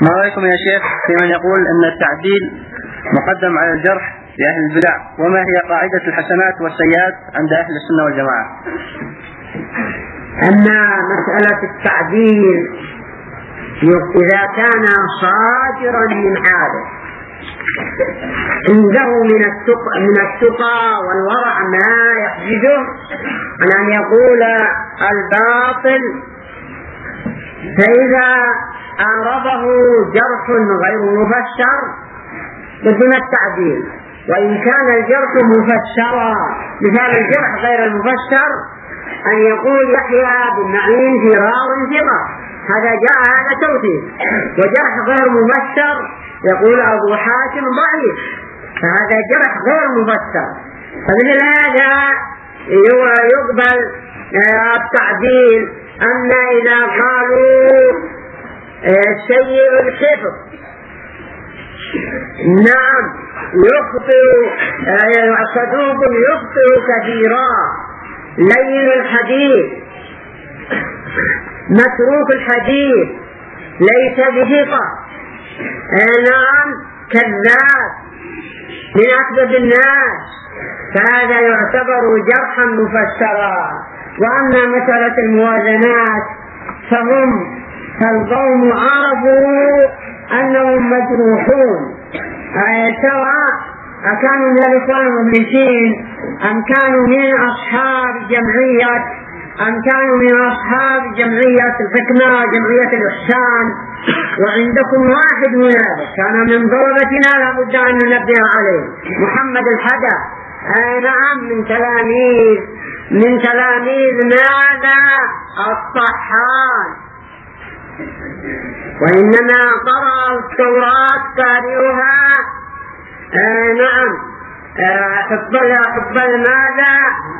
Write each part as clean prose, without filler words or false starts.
ما رأيكم يا شيخ في من يقول أن التعديل مقدم على الجرح لأهل البدع، وما هي قاعدة الحسنات والسيئات عند أهل السنة والجماعة؟ أن مسألة التعديل إذا كان صادرا من عادة عنده من التقى والورع ما يحجزه عن أن يقول الباطل، فإذا أعرضه جرح غير مفسر بدون التعديل، وإن كان الجرح مفسرا مثال الجرح غير المفسر أن يقول يحيى بن معين في راو ثقة، هذا توثيق. وجرح غير مفسر يقول أبو حاتم ضعيف، فهذا جرح غير مفسر. فمثل هذا يقبل التعديل. أما إذا قالوا سيء الحفظ نعم يخطئ صدوق يخطئ كثيرا، لين الحديث متروك الحديث ليس بثقة، نعم كذاب من أكذب الناس، فهذا يعتبر جرحا مفسرا. وأما مسألة الموازنات فالقوم عرفوا أنهم مجروحون، سواء أكانوا من الإخوان المفلسين أم كانوا من أصحاب جمعية الحكمة جمعية الإحسان. وعندكم واحد منافق كان من ضربتنا لابد أن ننبه عليه، محمد الحدى، نعم من تلاميذ ماذا؟ الطحان. وإنما قرأ التوراة قارئها نعم حب ماذا؟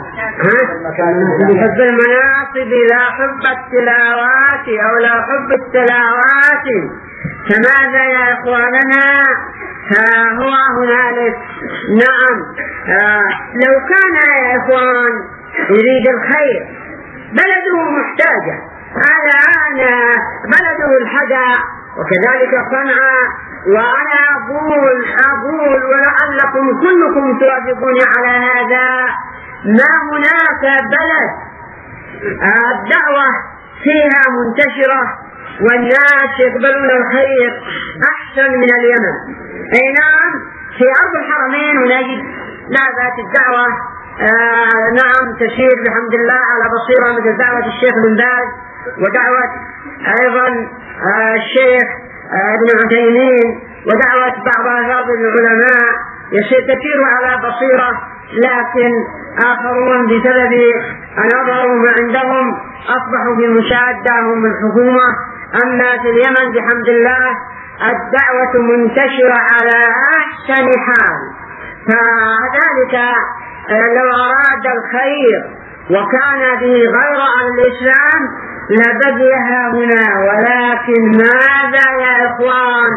حب المناصب لا حب التلاوات أو لا حب التلاوات. فماذا يا إخواننا؟ هو هنالك نعم لو كان يا إخوان يريد الخير بلده محتاجة، الآن بلده الحدى وكذلك صنعاء. وأنا أقول ولعلكم كلكم توافقون على هذا، ما هناك بلد الدعوة فيها منتشرة والناس يقبلون الخير أحسن من اليمن. أي نعم في أرض الحرمين ونجد لا ذات الدعوة نعم تسير بحمد الله على بصيرة، مثل دعوة الشيخ بن باز ودعوة أيضا الشيخ ابن عثيمين ودعوة بعض أفاضل العلماء تسير على بصيرة. لكن آخرون بسبب نظروا ما عندهم أصبحوا بمشادة من الحكومة. أما في اليمن بحمد الله الدعوة منتشرة على أحسن حال، فذلك لو أراد الخير وكان به غير عن الإسلام لبديها هنا. ولكن ماذا يا إخوان؟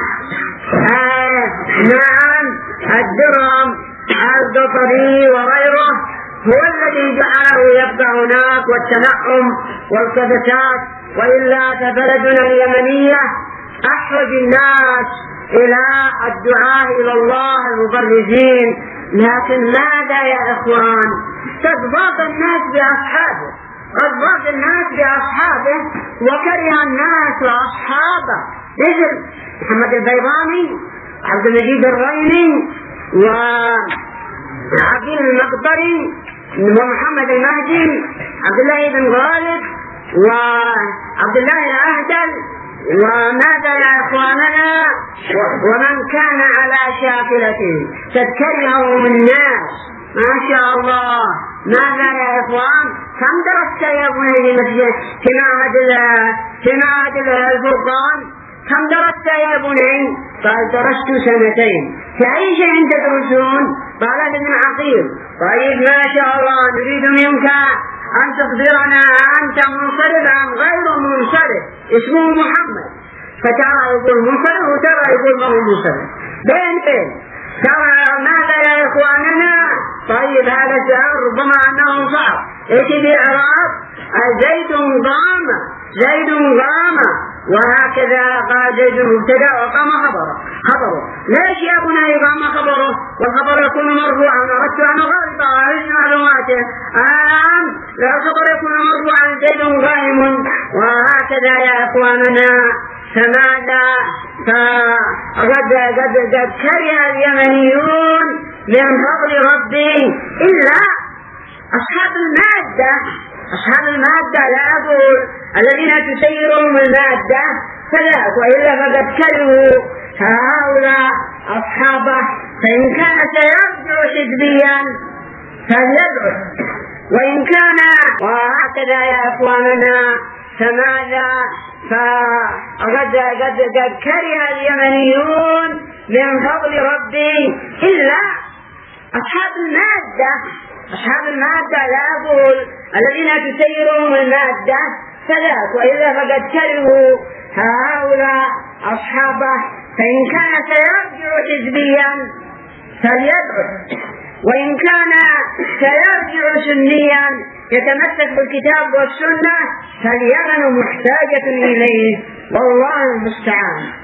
نعم الدرهم القطري وغيره هو الذي جعله يبقى هناك والتنعم والكبسات، وإلا فبلدنا اليمنية أحوج الناس إلى الدعاء إلى الله المبرزين. لكن ماذا يا إخوان؟ تضبط الناس بأصحابه وكره الناس وأصحابه، مثل محمد البيضاني، عبد المجيد الريني، وعبد المقبري، ومحمد المهدي، عبد الله بن غالب، وعبد الله الأهدل. وماذا يا إخواننا؟ ومن كان على شاكلته تتكلم الناس ما شاء الله. ماذا يا إخوان؟ كم درست يا بني في معهد الفرقان؟ كم درست يا بني؟ قال درست 2 في أي شيء تدرسون؟ قال ابن عقيل. طيب ما شاء الله، نريد منك أن تخبرنا أنت منصرف أم غير منصرف؟ اسمه محمد، فترى يقول منصرف وترى يقول ما هو منصرف، بين ترى. ماذا يا إخواننا؟ طيب هذا السؤال ربما أنه صعب. إيش الإعراب؟ زيد ضامة وهكذا قال زيد مبتدأ وقام خبره. ليش يا بني قام خبره والخبر يكون مرفوعا؟ أردت أن أغلط على معلوماته. لا الخبر يكون مرفوعا زيد قائم. وهكذا يا إخواننا فماذا؟ قد كره اليمنيون من فضل ربي إلا أصحاب المادة لا أقول الذين تسيرهم المادة فلا، وإلا فقد كرهوا هؤلاء أصحابه. فإن كان سيرجع حزبيا فليدعو، وإن كان وهكذا يا إخواننا فماذا؟ قد كره اليمنيون من فضل ربي إلا أصحاب المادة لا أقول الذين تسيرهم المادة فلا، وإلا فقد كرهوا هؤلاء أصحابه. فإن كان سيرجع حزبيا فليدعو، وإن كان سيرجع سنيا يتمسك بالكتاب والسنة فليغن محتاجة إليه، والله المستعان.